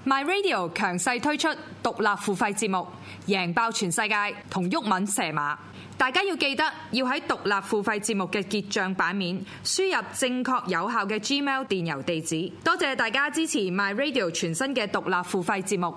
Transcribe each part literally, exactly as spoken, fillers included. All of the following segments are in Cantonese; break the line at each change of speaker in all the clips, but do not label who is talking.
My Radio 強勢推出獨立付費節目，贏爆全世界同毓民蛇馬。大家要記得要喺獨立付費節目嘅結帳版面輸入正確有效嘅 Gmail 電郵地址。多謝大家支持 My Radio 全新嘅獨立付費節目。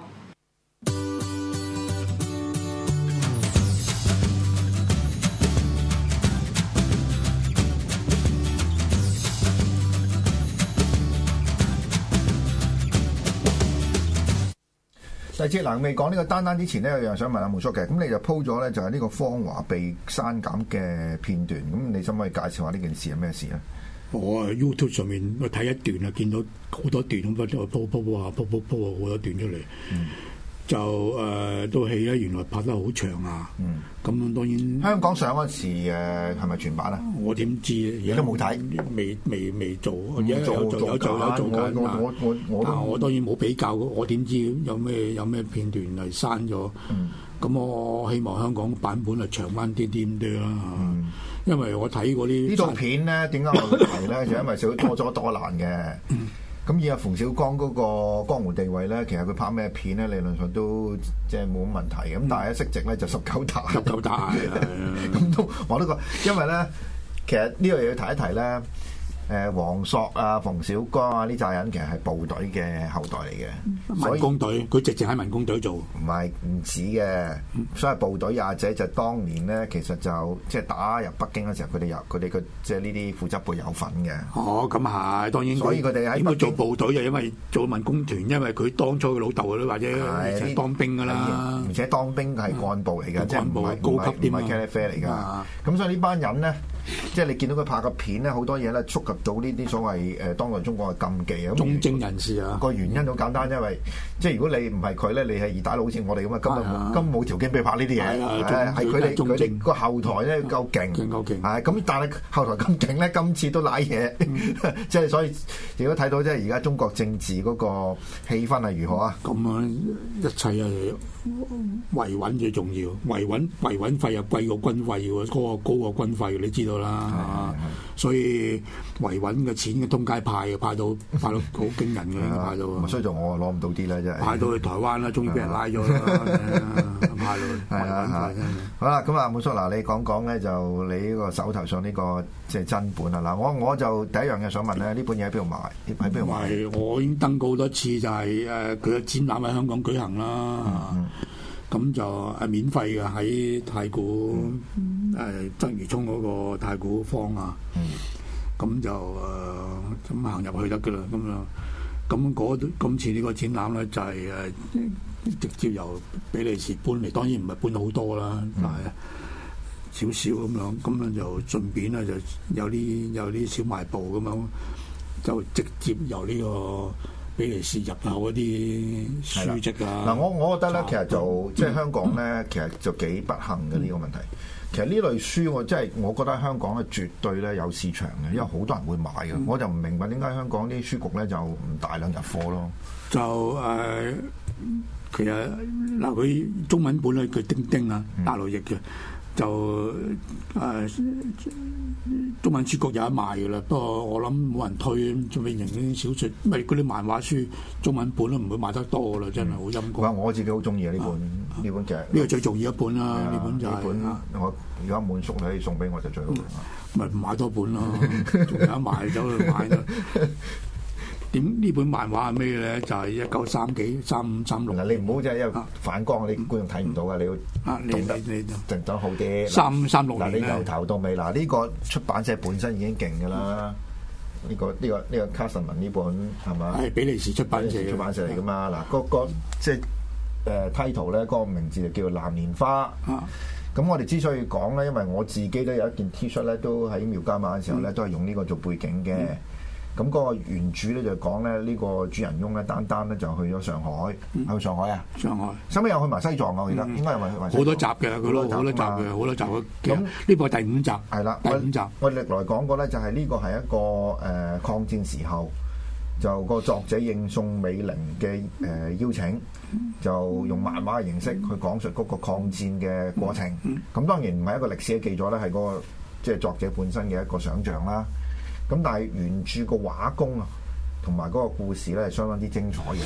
第節嗱，未講呢個單單之前咧，有樣想問阿毛叔嘅，咁你就鋪咗咧，就係呢個芳華被刪減嘅片段，咁你可唔可以介紹下呢件事係咩事咧？
我喺 YouTube 上面我睇一段啊，見到好多段咁，鋪鋪鋪啊，鋪鋪鋪好多段出嚟。嗯就誒套戲咧，原來拍得好長啊！咁、嗯、當然
香港上嗰時誒係咪全版啊？
我點知而家
都冇睇，未
未未做，而家有做有做有做緊。
我我我
我我當然冇比較，我點知有咩有咩片段係刪咗？咁、嗯、我希望香港版本係長翻啲啲咁多啦。嗯、因為我睇嗰啲
呢套片咧，點解我會提咧？就因為少多咗多難嘅。嗯咁以阿馮小剛嗰個江湖地位咧，其實佢拍咩片咧，理論上都即係冇乜問題。咁、嗯、但係一息值咧就十九大，
十九大
咁都我都覺，因為咧其實呢個嘢要提一提咧。誒黃索啊、馮小剛啊呢扎人其實係部隊嘅後代嚟嘅，
民工隊佢直情喺民工隊做，
唔係唔止嘅，所以部隊阿姐就當年咧，其實就即係打入北京嘅時候，佢哋有佢哋嘅即係呢啲負責部有份嘅。
哦，咁係當然，
所以佢哋喺
點解做部隊就因為做民工團，因為佢當初嘅老豆或者係當兵㗎啦，
而且當兵係幹部嚟㗎，即係唔係
高級啲，
唔係茄喱啡嚟㗎。咁所以呢班人咧。即係你見到佢拍個片咧，好多嘢咧觸及到呢啲所謂誒、呃、當代中國嘅禁忌啊！
忠貞人士啊，
個原因好簡單，因為即係如果你唔係佢咧，你係二打佬好似我哋咁啊，根本冇根本冇條件俾佢拍呢啲嘢，係佢哋佢哋個後台咧夠勁，
夠勁，
係咁，但係後台咁勁咧，今次都賴嘢，即係、嗯、所以如果睇到即係而家中國政治嗰個氣氛係如何啊？
咁啊，一切係維穩最重要，維穩維穩費又貴過軍費喎，嗰個高過軍費，你知道啦，所以維穩嘅錢嘅通街派，派到派到好驚人嘅，派到。
所以就我攞唔到啲啦，真係。
派到去台灣啦，終於俾人拉咗啦，派到去維穩費真係。
好啦，咁啊，滿叔嗱，你講講咧，就你呢個手頭上呢個即係真本啊嗱，我我就第一樣嘢想問咧，呢本嘢喺邊度買？喺邊度買？
我已經登過好多次，就係誒佢嘅展覽喺香港舉行啦。咁就係免費嘅，喺太古誒鰂魚涌嗰個太古坊啊，咁、嗯、就誒咁行入去得噶啦，咁樣咁嗰今次呢個展覽咧就係、是、誒、呃、直接由比利時搬嚟，當然唔係搬好多啦，嗯、但係少少咁樣，咁樣就順便咧就有啲有啲小賣部咁樣，就直接由呢、這個。比利時入口嗰啲書籍啊！
嗱，我我覺得咧，其實就即係香港咧，其實就幾不幸嘅呢個問題。其實呢類書我即係我覺得香港咧絕對咧有市場嘅，因為好多人會買嘅。我就唔明白點解香港啲書局咧就唔大量入貨咯。
就誒、呃，其實嗱，佢中文本咧佢丁丁啊，大陸譯嘅。就誒、呃、中文書局有得賣嘅啦，不過我諗冇人推，仲未型啲小説，因為嗰啲漫畫書中文本都唔會賣得多啦，真係好陰功。
我自己好中意啊呢本呢、啊、本劇，
呢個最重要一本啦，呢、啊、本就係、是、
本我而家滿叔可以送俾我就最好啦。
咪、嗯、買多本咯，仲有得賣走去買啦。點呢本漫畫係咩咧？就係一九三幾三五三六。嗱，
你唔好即係因為反光，你觀眾睇唔到噶，你要
啊，你你你
整得好啲。
三三六年
嗱，你由頭到尾嗱，呢個出版社本身已經勁噶啦。呢個呢個呢個卡什文呢本係嘛？係
比利時出版社出
版社嚟噶嘛？嗱，個個即係誒 title 咧，嗰個名字就叫做《藍蓮花》。咁我哋之所以講咧，因為我自己都有一件 T 恤咧，都喺廟街買嘅時候咧，都係用呢個做背景嘅。咁嗰個原著咧就講咧呢個主人翁咧單單咧就去咗上海，去上海啊！
上海，
收尾又去埋西藏啊！我記得應該係咪？
好多集嘅佢咯，好多集嘅，好多集嘅。咁呢個係第五集，係啦，第五集。
我歷來講過咧，就係呢個係一個誒抗戰時候，就個作者應宋美齡嘅誒邀請，就用漫畫嘅形式去講述嗰個抗戰嘅過程。咁當然唔係一個歷史嘅記載咧，係嗰個即係作者本身嘅一個想像啦。咁但係原著個畫工啊，同埋嗰個故事咧係相當之精彩嘅。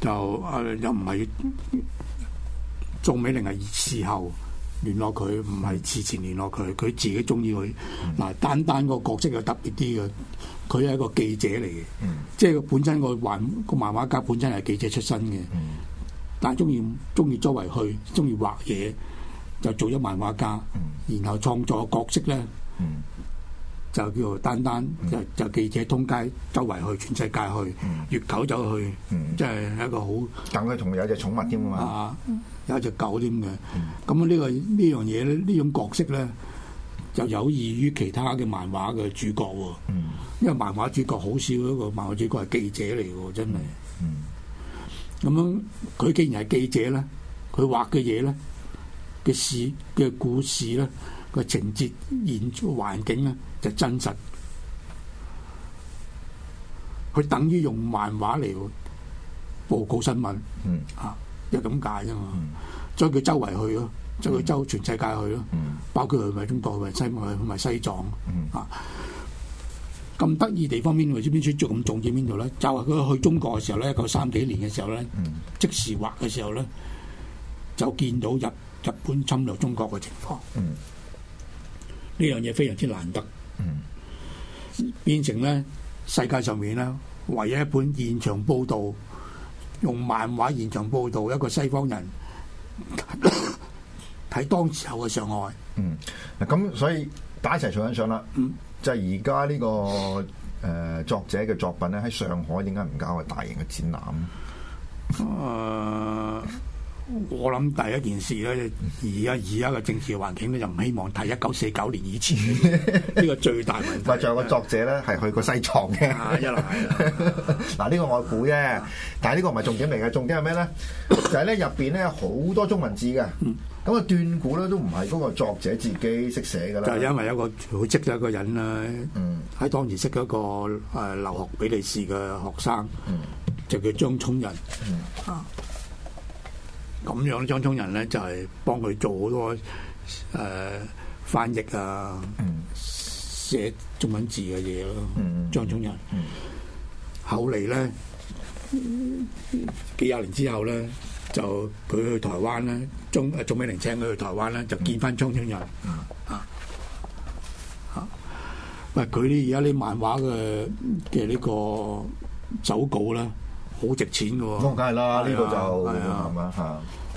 就誒、呃、又唔係宋美齡係事後聯絡佢，唔係事前聯絡佢，佢自己中意佢。嗱、嗯，單單個角色又特別啲嘅，佢係一個記者嚟嘅，嗯、即係佢本身個畫個漫畫家本身係記者出身嘅，嗯、但係中意中意周圍去，中意畫嘢，就做咗漫畫家，嗯、然後創作角色咧。嗯就叫做單單，就就記者通街周圍去，全世界去，月球走去，即係一個好。
但佢同有隻寵物添啊嘛，
有隻狗添嘅。咁呢個呢樣嘢咧，呢種角色咧，就有異於其他嘅漫畫嘅主角喎。因為漫畫主角好少一個漫畫主角係記者嚟嘅，真係。咁樣佢既然係記者咧，佢畫嘅嘢咧嘅事嘅故事咧。個情節、現環境咧就真實，佢等於用漫畫嚟報告新聞，嗯、啊，就咁解啫嘛。所以佢周圍去咯，即係佢周全世界去咯，嗯、包括去埋中國，去埋西去去埋西藏，嗯、啊，咁得意地方邊度？知邊處做咁重點邊度咧？就係、是、佢去中國嘅時候咧，一九三幾年嘅時候咧，嗯、即時畫嘅時候咧，就見到日日本侵略中國嘅情況。嗯呢樣嘢非常之難得，嗯、變成咧世界上面咧唯一一本現場報導，用漫畫現場報導一個西方人睇當時候嘅上海。嗯，
嗱咁所以打一齊做緊相啦。嗯，就係而家呢個誒、呃、作者嘅作品咧喺上海點解唔搞個大型嘅展覽？誒、
呃。我諗第一件事咧，而家而家嘅政治環境咧，就唔希望睇一九四九年以前呢個最大問題。
咪仲有個作者咧，係去過西藏嘅。
一來
嗱，呢個我估啫，但係呢個唔係重點嚟嘅，重點係咩咧？就係咧入邊咧好多中文字嘅，咁啊斷估咧都唔係嗰個作者自己識寫㗎啦。就係
因為有個好識咗一個人啦，喺當時識咗一個誒留學比利時嘅學生，就叫張聰仁啊。咁樣張聰仁咧就係、是、幫佢做好多誒、呃、翻譯啊，嗯、寫中文字嘅嘢咯。嗯、張聰仁、嗯、後嚟咧幾廿年之後咧，就佢去台灣咧，鍾誒鍾美齡請佢去台灣咧，就見翻張聰仁、嗯、啊啊！喂，佢啲而家啲漫畫嘅嘅呢個手稿咧。好值錢嘅喎，
咁梗係啦，呢、啊、個就係嘛嚇，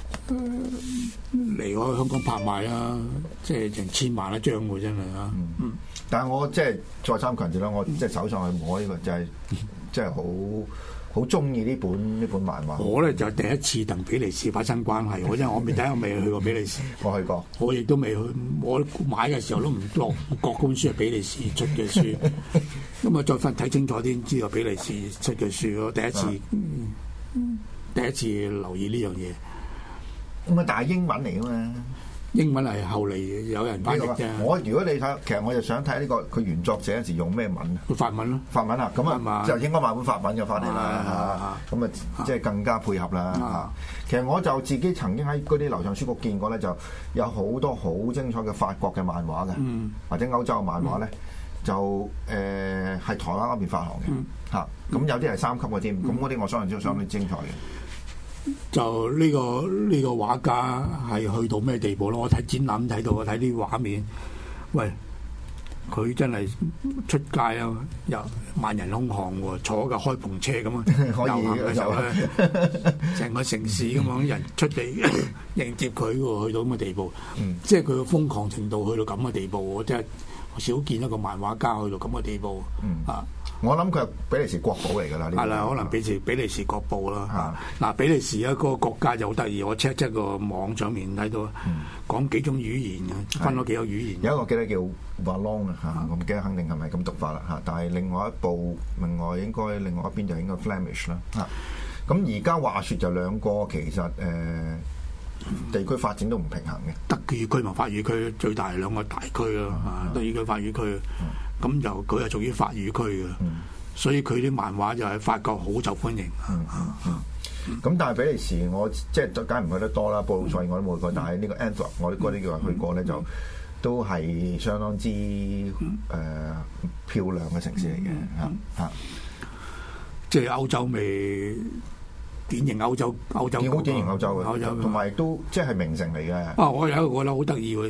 離開香港拍賣啊，即係成千萬一張喎，真係啊！嗯嗯、
但係我即係再三強調啦，我即係手上去摸呢個就係即係好好中意呢本呢本漫畫。
我咧就係、第一次同比利時發生關係，我因為我未睇，我未去過比利時。
我去過，
我亦都未去。我買嘅時候都唔落各本書係比利時出嘅書。咁啊，再翻睇清楚啲，知道比利時出嘅書咯。第一次，嗯、第一次留意呢樣嘢。
咁啊，但係英文嚟噶嘛？
英文係後嚟有人翻譯啫。
我如果你睇，其實我就想睇呢、這個佢原作者嗰時用咩文啊？
法文咯，
法文啊，咁啊就應該買本法文嘅翻嚟啦嚇。咁啊，即係更加配合啦嚇。啊、其實我就自己曾經喺嗰啲樓上書局見過咧，就有好多好精彩嘅法國嘅漫畫嘅，嗯、或者歐洲嘅漫畫咧，嗯、就誒係、呃、台灣嗰邊發行嘅嚇。咁、嗯、有啲係三級嘅添，咁嗰啲我相信都相當精彩嘅。
就呢、這個呢、這個畫家係去到咩地步咯？我睇展覽睇到，我睇啲畫面，喂，佢真係出街啊，又萬人空巷喎，坐架開篷車咁啊，遊行嘅時候咧，成個城市咁樣人出嚟迎接佢喎，去到咁嘅地步，嗯、即係佢嘅瘋狂程度去到咁嘅地步，我真係少見一個漫畫家去到咁嘅地步、嗯、啊！
我諗佢係比利時國寶嚟㗎啦，
係啦，可能比利比利時國寶啦。嗱，比利時一個國家就好得意，我 check 即個網上面睇到，講幾種語言嘅，分咗幾個語言。
有一個記得叫 Wallon 啊嚇，我唔記得肯定係咪咁讀法啦嚇。但係另外一部，另外應該另外一邊就應該 Flemish 啦嚇。咁而家話説就兩個其實誒地區發展都唔平衡嘅。
德語區同法語區最大兩個大區咯嚇，德語區、法語區。咁就佢係屬於法語區嘅，嗯、所以佢啲漫畫就喺法國好受歡迎。咁、嗯嗯
嗯、但係比利時我即係梗係唔去得多啦，布魯塞爾我都冇去過，嗯、但係呢個 Antwerp 我啲嗰啲叫話去過咧，嗯、就都係相當之誒、呃、漂亮嘅城市嚟嘅嚇嚇。
即係歐洲未典型歐洲歐洲
好典型歐洲嘅，
歐洲
同埋都即係名城嚟嘅。
啊，我有一個覺得好得意喎，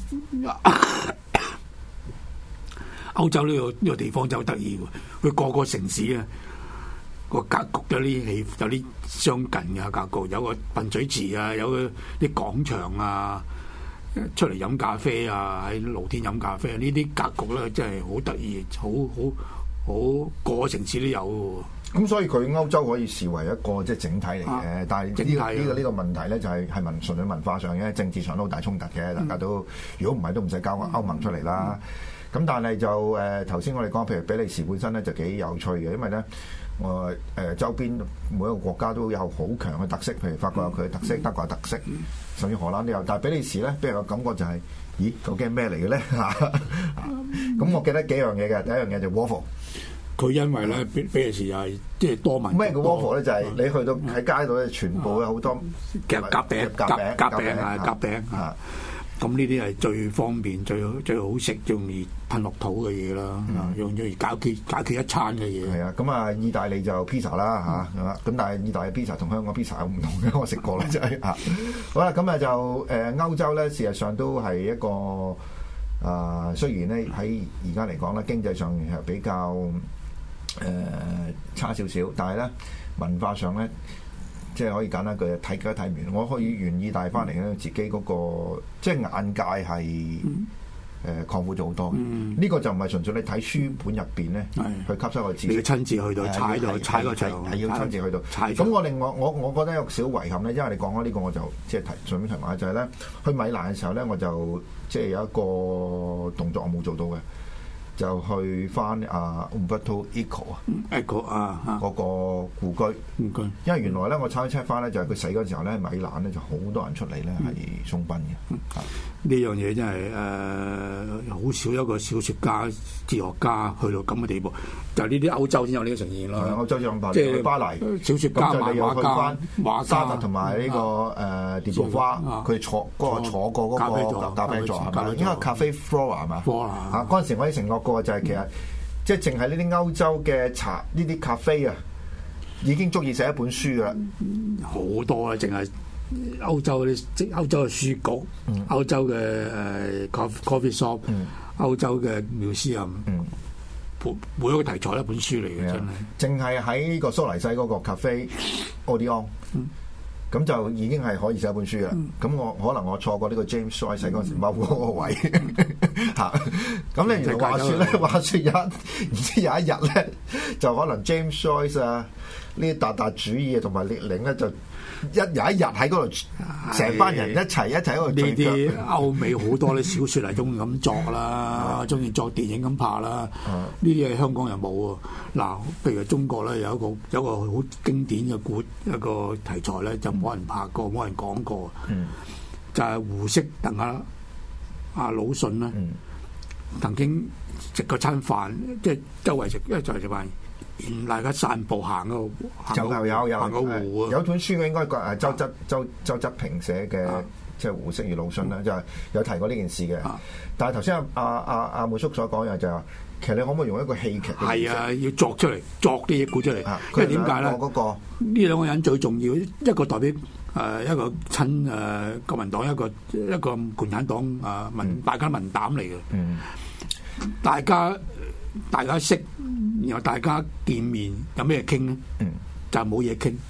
歐洲呢、呢個呢、呢個地方真係好得意喎，佢個個城市啊個格局有啲氣有啲相近嘅格局，有個噴水池啊，有個啲廣場啊。出嚟飲咖啡啊，喺露天飲咖啡，呢啲格局咧真係好得意，好好好個個城市都有嘅。
咁所以佢歐洲可以視為一個即係整體嚟嘅，啊、但係呢、呢個呢、呢個呢、呢個問題咧就係係文純粹文化上嘅，政治上都好大衝突嘅，大家都如果唔係都唔使交個歐盟出嚟啦。咁、嗯、但係就誒頭先我哋講，譬如比利時本身咧就幾有趣嘅，因為咧我誒、呃、周邊每一個國家都有好強嘅特色，譬如法國有佢嘅特色，德國有特色。甚至荷蘭都有，但係比利時咧，俾人個感覺就係、是，咦，究竟係咩嚟嘅咧？咁我記得幾樣嘢嘅，第一樣嘢就 waffle。佢
因為咧，比比利時又係即係多文。
咩叫 waffle 咧？就係、是、你去到喺街度咧，全部有好多
夾夾餅、夾餅、夾餅啊、夾餅啊。咁呢啲係最方便、最最好食、最容易噴落肚嘅嘢啦，用用嚟解決解決一餐嘅嘢。
係啊，咁啊，意大利就 pizza 啦嚇，咁、嗯、但係意大利 pizza 同香港 pizza 有唔同嘅，我食過啦，真係嚇。好啦，咁啊就誒、呃、歐洲咧，事實上都係一個啊、呃，雖然咧喺而家嚟講咧，經濟上係比較誒、呃、差少少，但係咧文化上咧。即係可以簡單句睇都睇唔完，我可以願意帶翻嚟咧，自己嗰、那個即係眼界係誒、呃、擴闊咗好多嘅。呢、嗯、個就唔係純粹你睇書本入邊咧，嗯、去吸收個知識。你要親自去到踩到踩個場，係要親自去到。咁我另外我我覺得有少遺憾咧，因為你講開呢個我就即係提順便提埋就係、是、咧，去米蘭嘅時候咧，我就即係有一個動作我冇做到嘅。就去翻啊 Umberto Eco 啊，Eco 啊，嗰個故居。故居，因為原來咧，我抄 check 翻咧，就係佢死嗰時候咧，米蘭咧就好多人出嚟咧係送殯嘅。
呢樣嘢真係誒，好少一個小説家、哲學家去到咁嘅地步。就呢啲歐洲先有呢個呈現咯。歐洲有咁，即係巴黎小説家、漫畫家、畫沙特同埋呢個誒迪布花，佢坐嗰個坐過嗰個咖啡座係咪？應該咖啡 Flora 係嘛？啊，嗰陣時我哋承諾過就係其實即係淨係呢啲歐洲嘅茶呢啲咖啡啊，已經足以寫一本書噶啦。好多啊，淨係歐洲啲即歐洲嘅書局、嗯、歐洲嘅誒 coffee shop、嗯、歐洲嘅 museum，嗯、每一個題材一本書嚟嘅，真係。淨係喺呢個蘇黎世嗰個 cafe Odeon，咁就已經係可以寫一本書啦。咁、嗯、我可能我錯過呢個 James Joyce 嗰陣時踎嗰個位嚇。咁你原來話説咧，話説有唔知有一日咧，就可能 James Joyce 啊呢啲達達主義啊同埋列寧咧就。一有一日喺嗰度，成班人一齊一齊喺度。呢啲歐美好多啲小説係中意咁作啦，中意作電影咁拍啦。呢啲係香港人冇喎。嗱，譬如中國咧有一個有一個好經典嘅古一個題材咧，就冇人拍過，冇人講過。嗯、就係胡適同阿阿魯迅啦，嗯、曾經食過餐飯，即係周圍食，因為就係食飯。大家散步行個就有有有行個湖啊！有本書嘅應該係周則周周則平寫嘅，啊、即係胡適與魯迅啦，就係有提過呢件事嘅。啊、但係頭先阿阿阿阿梅叔所講嘅就係話，其實你可唔可以用一個戲劇？係啊，要作出嚟，作啲嘢估出嚟。啊、因為點解咧？嗰個呢兩個人最重要，一個代表誒、呃、一個親誒、呃、國民黨，一個一個共產黨啊民，大家民膽嚟嘅。嗯，大家大家識。然後大家見面有咩傾咧？嗯、就冇嘢傾。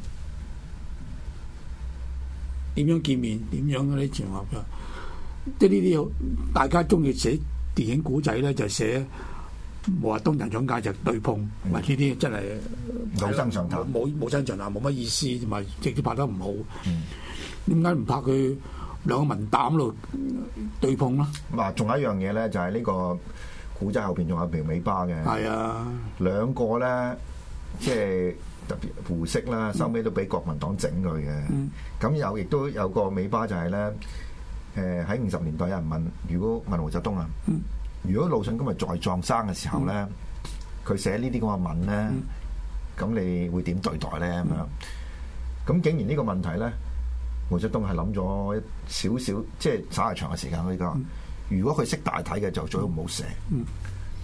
點、嗯、樣見面？點樣嗰啲場合嘅？即係呢啲大家中意寫電影古仔咧，就寫冇話東人蔣介石對碰，唔係呢啲真係老生常談，冇冇新常談，冇乜意思，同埋直接拍得唔好。點解唔拍佢兩個文膽度對碰啦？嗱，仲有一樣嘢咧，就係呢個。古仔後邊仲有條尾巴嘅，係啊，兩個咧，即係特別胡適啦，收尾都俾國民黨整佢嘅。咁、嗯、有亦都有個尾巴就係、是、咧，誒喺五十年代有人問，如果問毛澤東啊，嗯、如果魯迅今日在葬生嘅時候咧，佢、嗯、寫呢啲咁嘅文咧，咁、嗯、你會點對待咧？咁樣咁竟然呢個問題咧，毛澤東係諗咗少少，即係稍為長嘅時間可以講。如果佢識大體嘅就最好唔好寫，嗯、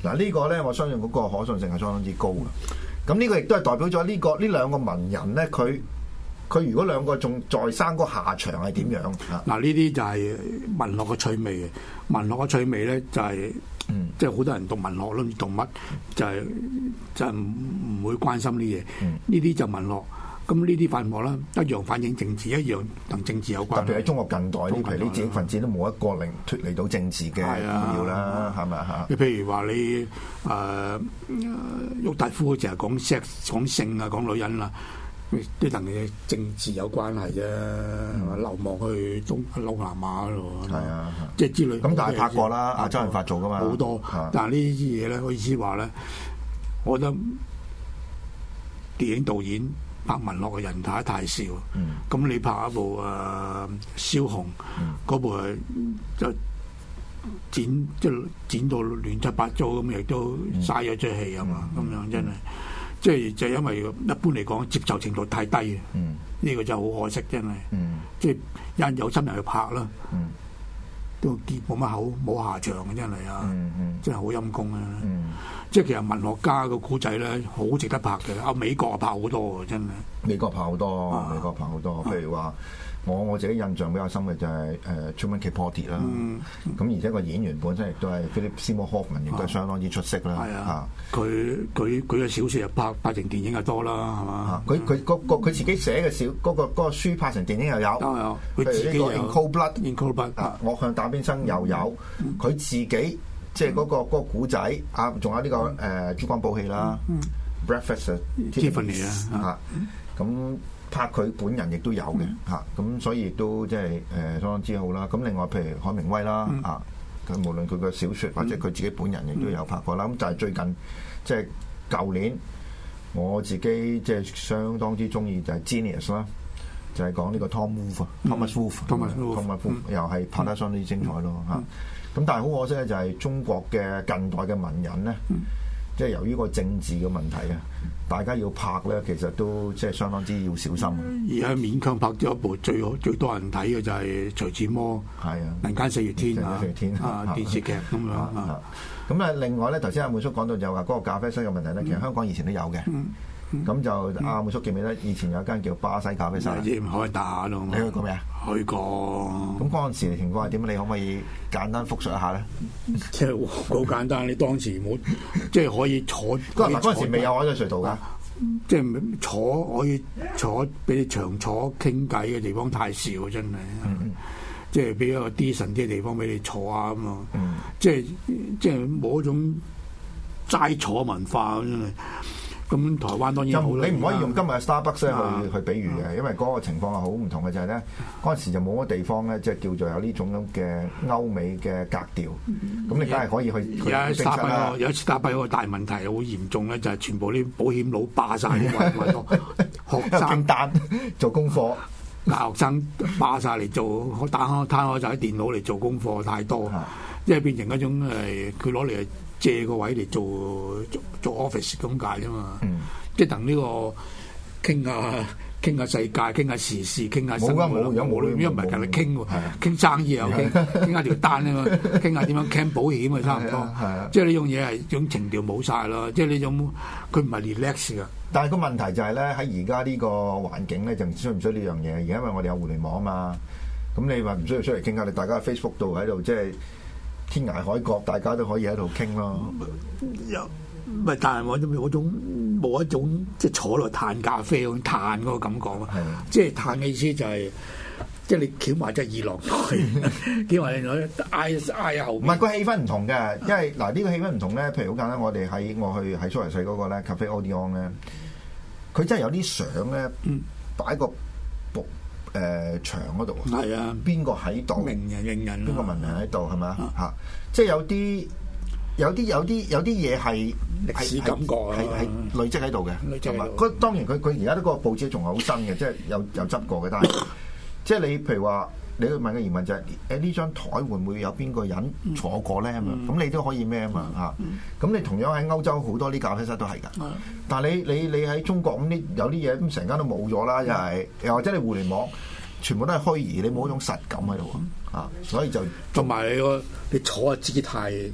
嗱呢個咧，我相信嗰個可信性係相當之高嘅。咁呢個亦都係代表咗呢、這個呢兩個文人咧，佢佢如果兩個仲在生，個下場係點樣啊？
嗱，呢啲就係文學嘅趣味嘅。文學嘅趣味咧就係、是，嗯、即係好多人讀文學都唔知讀乜，就係、是、就係唔唔會關心呢嘢。呢啲、嗯、就文學。咁呢啲文學啦，一樣反映政治，一樣同政治有關。
特別喺中國近代呢，譬如啲知識分子都冇一個令脫離到政治嘅資料啦，係咪啊？
你譬如話你誒、呃、郁達夫就係講 sex 講性啊，講女人啦，都同你政治有關係啫。嗯、流亡去東東南亞咯，係啊，即係之類。
咁但係拍過啦，阿周潤發做噶嘛，
好多。但係呢啲嘢咧，我意思話咧，我覺得電影導演拍文學嘅人太太少，咁、嗯、你拍一部誒蕭紅嗰部誒就剪即係剪到亂七八糟咁，亦都嘥咗出戲啊嘛，咁、嗯、樣真係，即係就因為一般嚟講接受程度太低啊，呢、嗯、個就好可惜真係，嗯、即係有人有心人去拍啦。嗯都結冇乜口冇下場嘅真係啊！嗯嗯、真係好陰功啊！嗯、即係其實文學家個古仔咧，好值得拍嘅。啊，美國啊拍好多嘅真係。美國拍好多，
啊、美國拍好多。譬如話，我我自己印象比較深嘅就係誒 Truman Capote 啦。咁、嗯嗯、而且個演員本身亦都係 Philip Seymour Hoffman，亦都係相當之出色啦。係啊，佢佢佢嘅小説又拍拍成電影又多啦，係嘛？佢佢嗰個佢自己寫嘅小嗰個嗰個書拍成電影又有。都有。佢自己有。In Cold Blood，In Cold Blood 啊，我向打邊生又有。佢自己即係嗰個嗰個古仔啊，仲有呢個誒珠光寶氣啦。Breakfast Tiffany 啊，咁。拍佢本人亦都有嘅嚇，咁、嗯啊、所以亦都即係誒相當之好啦。咁另外譬如海明威啦，嗯、啊，佢無論佢個小説或者佢自己本人亦都有拍過啦。咁、嗯、就係最近即係舊年，我自己即係相當之中意就係 Genius 啦，就係講呢個 Tom Wolfe，Thomas Wolfe，Thomas Wolfe 又係拍得相當之精彩咯嚇。咁、嗯嗯、但係好可惜咧，就係中國嘅近代嘅文人咧。嗯即係由於個政治嘅問題啊，大家要拍咧，其實都即係相當之要小心。而家勉強拍咗一部最好最多人睇嘅就係徐志摩，係啊，《人間四月天》啊，四月天啊，電視劇咁樣啊。咁啊，另外咧，頭先阿滿叔講到就話嗰個咖啡室嘅問題咧，其實香港以前都有嘅。咁就阿滿叔記唔記得以前有一間叫巴西咖啡室？唔可以打咯。你去過未啊？去過。咁嗰陣時嘅情況係點？你可唔可以簡單複述一下咧？即係好簡單，你當時冇即係可以坐。嗰陣時未有海水隧道㗎。即係坐可以坐俾你長坐傾偈嘅地方太少，真係。嗯、即係俾一個 decent 啲嘅地方俾你坐啊咁啊。嗯、即係即係冇一種齋坐文化真係。咁台灣當然好啦，你唔可以用今日嘅 Starbucks 去、啊、去比喻嘅，因為嗰個情況係好唔同嘅，就係咧嗰陣時就冇乜地方咧，即係叫做有呢種咁嘅歐美嘅格調。咁、嗯、你梗係可以去。而家 Starbucks 有一次 Starbucks 個大問題好嚴重咧，就係、是、全部啲保險佬霸晒啲位多學生單做功課，大學生霸晒嚟做，打開攤開就喺電腦嚟做功課太多，即係變成一種誒，佢攞嚟。借個位嚟做做做 office 咁解啫嘛，嗯、即係等呢個傾下傾下世界，傾下時事，傾下生活。冇啊冇，有冇因為唔係近嚟傾喎，傾生意又傾，傾下條單啊嘛，傾下點樣 claim 保險啊，差唔多。即係呢種嘢係種情調冇晒咯，即係呢種佢唔係 relax 噶。但係個問題就係咧，喺而家呢個環境咧，就唔需唔需要呢樣嘢？而家因為我哋有互聯網啊嘛，咁你話唔需要出嚟傾下，你大家喺 Facebook 度喺度即係。天涯海角，大家都可以喺度傾咯。有唔係？但係我嗰種冇一種即係坐落嘆咖啡咁嘆嗰個感覺啊。的即係嘆嘅意思就係、是，即係你翹埋隻二郎腿，翹埋你嗌嗌後。唔係個氣氛唔同嘅，因為嗱呢、呢個氣氛唔同咧。譬如好簡單，我哋喺我去喺蘇黎世嗰個咧 Cafe Odeon 咧，佢真係有啲相咧，擺個布。誒、呃、牆嗰度啊，係啊，邊個喺度？名人名人，邊個名人喺度係咪啊？嚇，即係有啲有啲有啲有啲嘢係歷史感覺啊，係係累積喺度嘅。累積喺度。當然佢佢而家都嗰個報紙仲係好新嘅，即係有有執過嘅。但係即係你譬如話，你去問嘅疑問就係、是：誒呢張台會唔會有邊個人坐過咧？咁、嗯、樣咁你都可以咩啊嘛嚇？咁、嗯、你同樣喺歐洲好多啲咖啡室都係㗎。嗯、但係你你你喺中國咁啲有啲嘢咁成間都冇咗啦，又係又或者你互聯網。全部都係虛擬，你冇一種實感喺度啊！所以就同埋你個你坐嘅姿態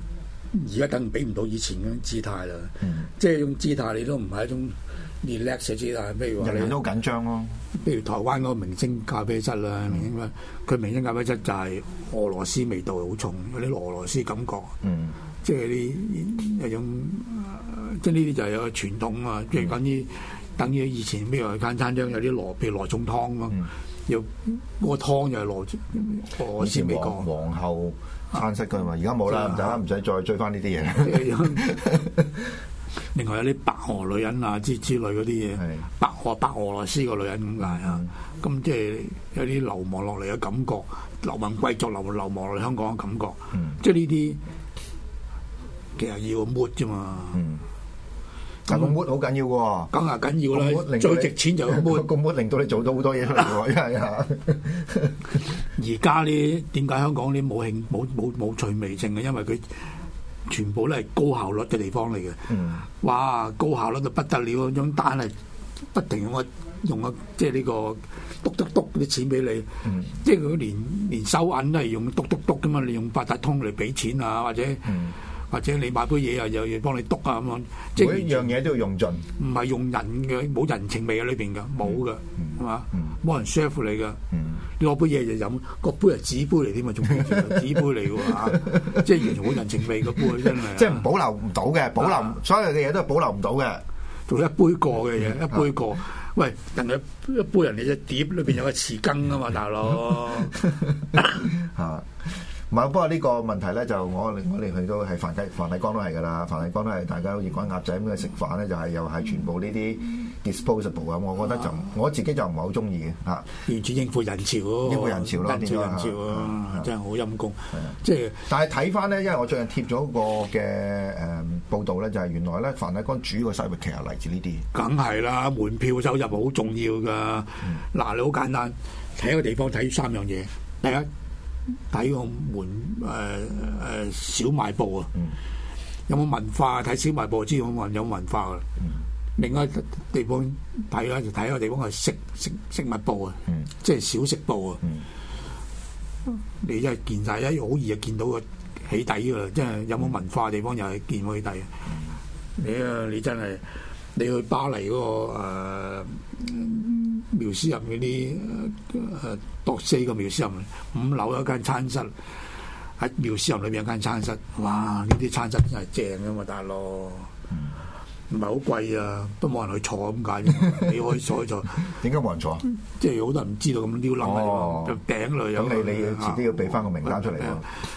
而家等比唔到以前嗰種姿態啦。
嗯、
即係種姿態，你都唔係一種 relax 嘅姿態。譬如話
人人都好緊張咯。
譬如台灣嗰個明星咖啡室啦，明星咩？佢明星咖啡室就係俄羅斯味道好重，有啲俄羅斯感覺。嗯，即係啲有種，即係呢啲就係有個傳統啊。即係等於等於以前譬如間餐廳有啲羅，譬如羅宋湯咯，要嗰個湯又係羅俄羅斯味道。
皇后餐室㗎嘛，而家冇啦，唔使啦，唔使再追翻呢啲嘢。
另外有啲白俄女人啊之之類嗰啲嘢，白俄白俄羅斯個女人咁解啊，咁、嗯、即係有啲流亡落嚟嘅感覺，流亡貴族流流亡落嚟香港嘅感覺，嗯、即係呢啲其實要 mood 啫嘛。嗯，
但個 mood 好緊要喎，
梗係緊要啦，最值錢就係 mood，
個 mood 令到你做到好多嘢出嚟喎，係啊。
而家呢點解香港啲冇興冇冇冇趣味性嘅？因為佢全部都係高效率嘅地方嚟嘅，嗯、哇！高效率到不得了，嗰張單係不停用個用個即係呢個篤篤篤啲錢俾你，嗯、即係佢連連收銀都係用篤篤篤噶嘛，你用八達通嚟俾錢啊，或者、嗯、或者你買杯嘢啊，又要幫你篤啊咁樣，即係每
一樣嘢都要用盡，
唔係用人嘅，冇人情味喺裏邊㗎，冇㗎，係嘛？冇人 serve 你㗎。嗯你攞杯嘢就飲，個杯係紙杯嚟添嘛，仲係紙杯嚟㗎嚇，即係完全冇人情味個杯真係。
即係唔保留唔到嘅，保留、啊、所有嘅嘢都係保留唔到嘅。
做一杯過嘅嘢，一杯過。啊、喂，人哋一杯人哋隻碟裏邊有個匙羹啊嘛，大佬。
嚇！唔係，不過呢個問題咧，就我我哋去到係梵蒂梵蒂岡都係㗎啦，梵蒂岡都係大家好似趕鴨仔咁嘅食飯咧，就係、是、又係全部呢啲 disposable 啊，我覺得就我自己就唔係好中意嘅嚇。完
全應付人潮咯，
應付人潮咯，
應付人潮啊，真係好陰功。即係，
但係睇翻咧，因為我最近貼咗個嘅誒報道咧，就係原來咧梵蒂岡主要嘅收入其實嚟自呢啲。
梗係啦，門票收入好重要㗎。嗱、嗯，你好簡單，睇一個地方睇三樣嘢，第一。睇個門誒誒、呃、小賣部啊，嗯、有冇文化？睇小賣部知道有冇有文化㗎。嗯、另外一個地方睇咧就睇個地方係食食食物部啊，嗯、即係小食部啊。嗯、你真係見晒，一好易就見到個起底㗎啦。即係有冇文化嘅地方又係見到起底。嗯、你啊，你真係你去巴黎嗰、嗰個誒。呃苗絲入嗰啲誒度四個苗絲入，五樓有一間餐室，喺苗絲入裏邊有間餐室，哇！呢啲餐室真係正噶嘛，大佬，唔係好貴啊，都冇人去坐咁解啫。你可以坐一坐，
點解冇人坐啊？
即係好多人唔知道咁撩冧喺度頂裏有。
咁你你遲啲要俾翻個名單出嚟喎。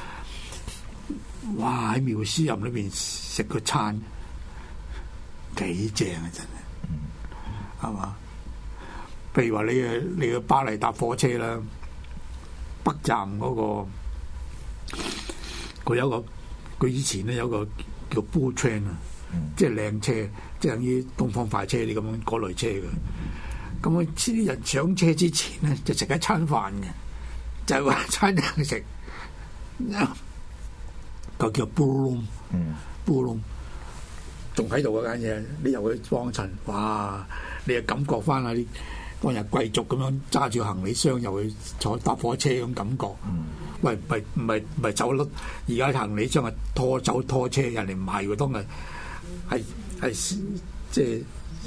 哇！喺苗絲入裏邊食個餐幾正啊，真係，係嘛？譬如話你誒你去巴黎搭火車啦，北站嗰、那個佢有個佢以前咧有個叫 Bull Train 啊、嗯，即係靚車，即係等於東方快車啲咁樣嗰類車嘅。咁佢啲人上車之前咧就食一餐飯嘅，就係話餐嘢食，就叫 Bull Room，Bull Room 仲喺度嗰間嘢，你入去幫襯，哇！你又感覺翻下啲。當日貴族咁樣揸住行李箱又去坐搭火車咁感覺，嗯、喂唔係唔係唔係走甩，而家行李箱係拖走拖車，人哋唔係喎，當日係係即係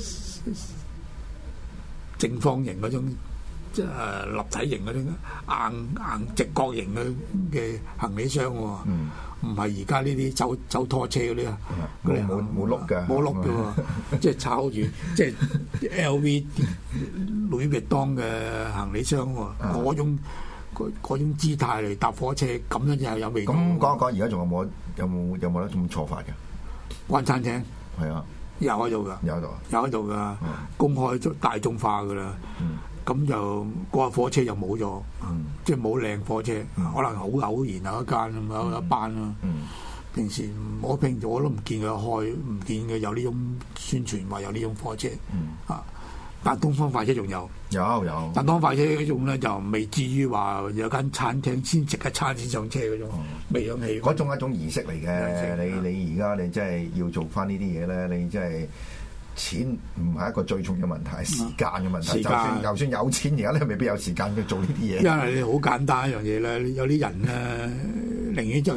正方形嗰種，即係誒立體型嗰種硬硬直角形嘅嘅行李箱喎。嗯唔係而家呢啲走走拖車嗰啲啊，
冇冇冇碌㗎，
冇碌㗎喎，即係炒住，即係 L V、Louis Vuitton嘅行李箱喎，嗰種嗰種姿態嚟搭火車，咁樣就係有味道。咁
講一講，而家仲有冇有冇有冇得咁錯法嘅？
灣餐廳
係啊，
有喺度㗎，
有喺度，
有喺度㗎，公開大眾化㗎啦。咁就嗰架火車就冇咗，嗯、即係冇靚火車，嗯、可能好偶然有一間咁有、嗯、一班啦。嗯、平時我平時我都唔見佢開，唔見佢有呢種宣傳話有呢種火車。嗯、啊，但東方快車仲有，
有有。
但東方快車嗰種咧就未至於話有間餐廳先食一餐先上車嗰種，未響起。
嗰種係一種儀式嚟嘅，你你而家你真係要做翻呢啲嘢咧，你真係。錢唔係一個最重要問題，係時間嘅問題。就算就算有錢，而家咧未必有時間去做呢啲嘢。
因為你好簡單一樣嘢咧，有啲人咧寧願就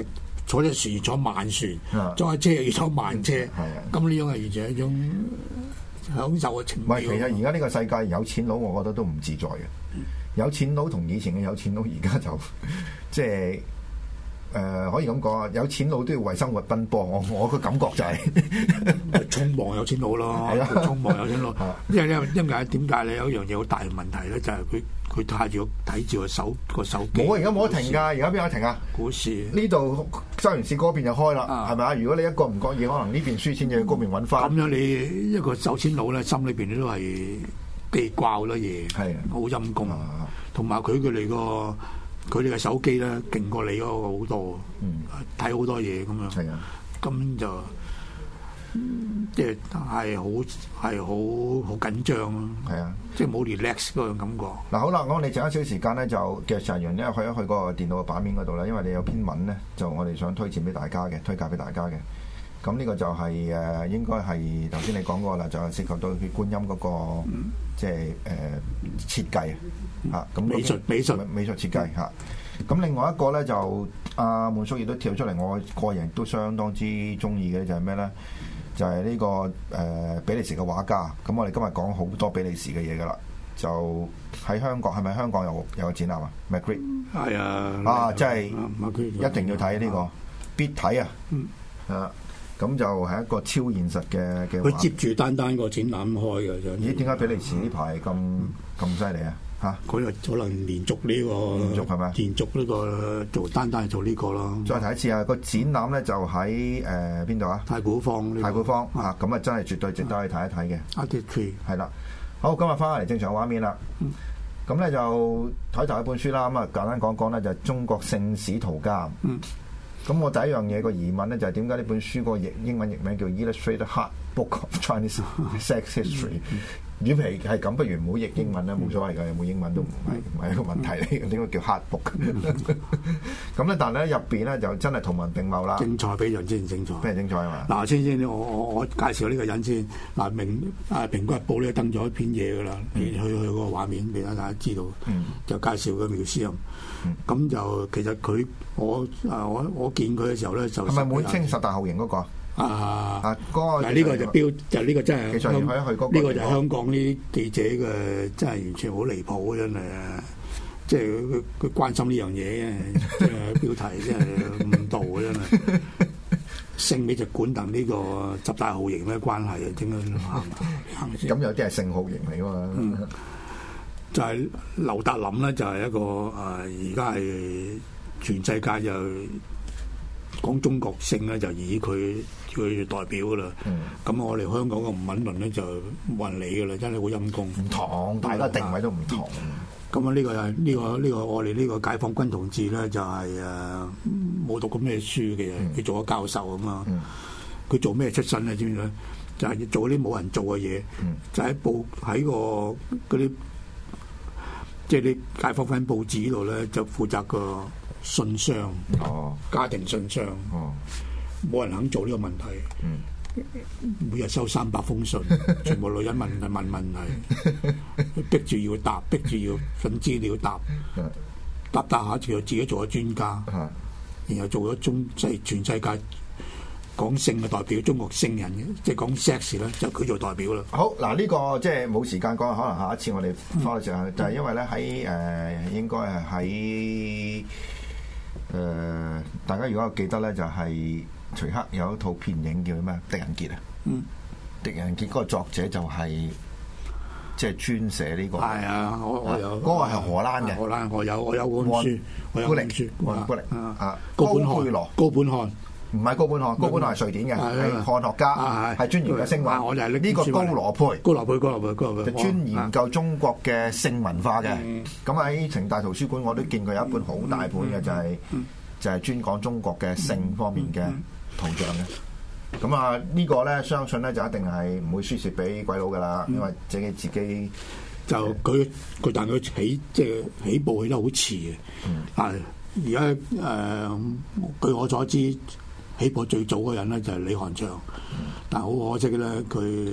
坐隻船坐慢船，
啊
坐車又要坐慢車，
係啊
咁呢種係完全係一種享受嘅情
唔係，其實而家呢個世界有錢佬，我覺得都唔自在嘅。有錢佬同以前嘅有錢佬，而家就即係誒、呃、可以咁講啊！有錢佬都要為生活奔波，我我個感覺就係、
係匆忙有錢佬咯，
係啊
匆忙有錢佬。因為因為因為點解咧？有一樣嘢好大嘅問題咧，就係佢佢睇住睇住個手個手機。
冇啊！而家冇得停㗎，而家邊有得停啊？
股市
呢度收完市嗰邊就開啦，係咪啊？如果你一個唔覺意，可能呢邊輸錢就要嗰邊揾翻。
咁樣你一個有錢佬咧，心裏邊都係記掛好多嘢，
係啊，
好陰功。同埋佢佢哋個佢哋嘅手機咧，勁過你嗰個好多，睇好、嗯、多嘢咁樣。係啊，咁就即係係好係好好緊張咯。係啊，即係冇 relax 嗰種感覺。嗱
好啦，我哋剩一少時間咧，就其實陳源咧去一去嗰個電腦嘅版面嗰度咧，因為你有篇文咧，就我哋想推薦俾大家嘅，推介俾大家嘅。咁呢個就係、是、誒、呃、應該係頭先你講過啦，就係、是、涉及到血觀音嗰、那個、嗯、即係誒、呃、設計啊，咁
美術美術
美術設計嚇。咁、啊、另外一個咧就阿滿叔亦都跳出嚟，我個人都相當之中意嘅就係咩咧？就係、是、呢、這個誒、呃、比利時嘅畫家。咁我哋今日講好多比利時嘅嘢噶啦，就喺香港係咪香港有有個展覽啊 Magritte 係啊，啊即係一定要睇呢、這個、啊、必睇啊，嗯啊。咁就係一個超現實嘅嘅。
佢接住單單個展覽開嘅，就
咦？點解比利時呢排咁咁犀利啊？嚇！
佢又可能連續呢、這個，
連續係咪？
連續呢、這個做單單係做呢個咯。
再睇一次啊！個展覽咧就喺誒邊度啊？
太古坊、這個。
太古坊啊！咁啊真係絕對值得去睇一睇嘅。
Artist Tree
係啦。好，今日翻返嚟正常畫面啦。咁咧、嗯、就睇頭一本書啦。咁啊簡單講講咧，就係、是、中國聖史圖鑑。嗯。咁我第一樣嘢個疑問咧就係點解呢本書個譯英文譯名叫 Illustrated Hard Book of Chinese Sex History？與其係咁，不如唔好譯英文啦，冇所謂㗎，有冇英文都唔係唔係一個問題嚟嘅，點解叫 Hard Book？咁咧，但係咧入邊咧就真係圖文並茂啦，
精彩非常之精彩，
非常精彩啊嘛！
嗱，先先我我我介紹呢個人先。嗱，明啊《蘋果日報》咧登咗一篇嘢㗎啦，你去去個畫面俾大家知道，就介紹個 museum。咁就其實佢我啊我我見佢嘅時候咧就係
咪滿清十大酷刑嗰個？
啊啊！
嗰
個呢個就標就呢個真係
香呢
個就係香港啲記者嘅真係完全好離譜，真係即係佢佢關心呢樣嘢嘅，即係標題真係誤導嘅真係。性美術館同呢個十大酷刑咩關係啊？點解
咁有啲係性酷刑嚟㗎嘛？
嗯、就係、是、劉達霖咧，就係一個誒，而家係全世界就講中國性咧，就以佢。佢代表噶啦，咁、嗯、我哋香港嘅吳敏倫咧就冇人理噶啦，真係好陰功。
唔同，大家定位都唔同。
咁啊，呢個係呢個呢個我哋呢個解放軍同志咧就係誒冇讀過咩書嘅，佢、嗯、做咗教授啊嘛。佢、嗯、做咩出身咧？知唔知咧？就係、是、做啲冇人做嘅嘢，嗯、就喺報喺個嗰啲即係啲解放軍報紙度咧，就負責個信箱，哦、家庭信箱。哦冇人肯做呢個問題，嗯、每日收三百封信，全部女人問問問題，逼住要答，逼住要揾資料答，答答下就自己做咗專家，然後做咗中即係全世界講性嘅代表，中國性人即係講 sex 咧，就佢做代表啦。
好嗱，呢、這個即係冇時間講，可能下一次我哋花嘅時間，就係因為咧喺誒應該係喺誒大家如果記得咧，就係、是。徐克有一套片影叫咩？狄仁傑啊，嗯，狄仁傑嗰個作者就係即係專寫呢個。係
啊，我我有。
嗰個係荷蘭嘅。
荷蘭我有我有本書，我有本書。
安古力啊，
高本漢。高本漢
唔係高本漢，高本漢係瑞典嘅，係漢學家，係專研究性文。
我就係
呢個高羅佩。
高羅佩，高羅佩，高羅佩。
就專研究中國嘅性文化嘅。咁喺城大圖書館我都見過有一本好大本嘅，就係就係專講中國嘅性方面嘅。圖像嘅，咁啊呢個咧，相信咧就一定係唔會輸蝕俾鬼佬噶啦，因為自己自己
就佢佢但佢起即係起步起得好遲嘅，啊而家誒據我所知起步最早嘅人咧就係李翰祥，但係好可惜咧佢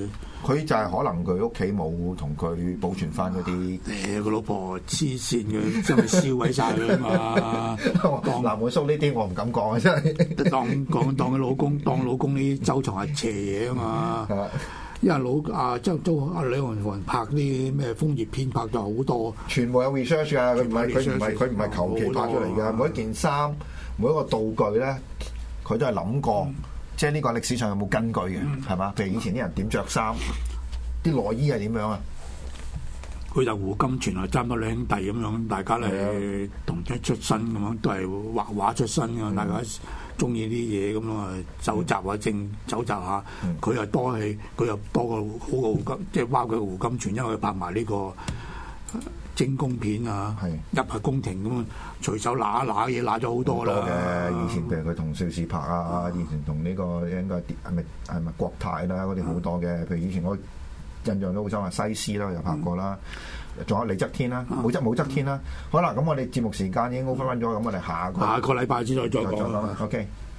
佢就係可能佢屋企冇同佢保存翻嗰啲。
誒，個老婆黐線嘅，真係燒毀晒佢啊嘛！
南門叔呢啲我唔敢講啊，真係
當講當佢老公當老公呢收藏係邪嘢啊嘛！因為老啊周周阿李雲凡拍啲咩楓葉片拍咗好多，
全部有 research 㗎，佢唔係佢唔係佢唔係求其拍出嚟㗎，每一件衫每一個道具咧，佢都係諗過，嗯、即係呢個歷史上有冇根據嘅，係嘛、嗯？譬如以前啲人點着衫，啲內衣係點樣啊？
佢就胡金銓啊，差唔多兩兄弟咁樣，大家咧同一出身咁樣，都係畫畫出身㗎，大家中意啲嘢咁啊，搜集下正搜集下，佢又多係佢又多個好過胡金，即係包括胡金銓，因為佢拍埋呢個精工片啊，入下宮廷咁啊，隨手揦揦嘢揦咗好多啦。
嘅以前譬如佢同邵氏拍啊，以前同呢個應該係咪係咪國泰啦嗰啲好多嘅，譬如以前我印象都好深啊，西施啦又拍過啦，仲有李則天啦，武則武則天啦。好啦，咁我哋節目時間已經 over 咗，咁我哋下個
下個禮拜先再再講啦。
OK。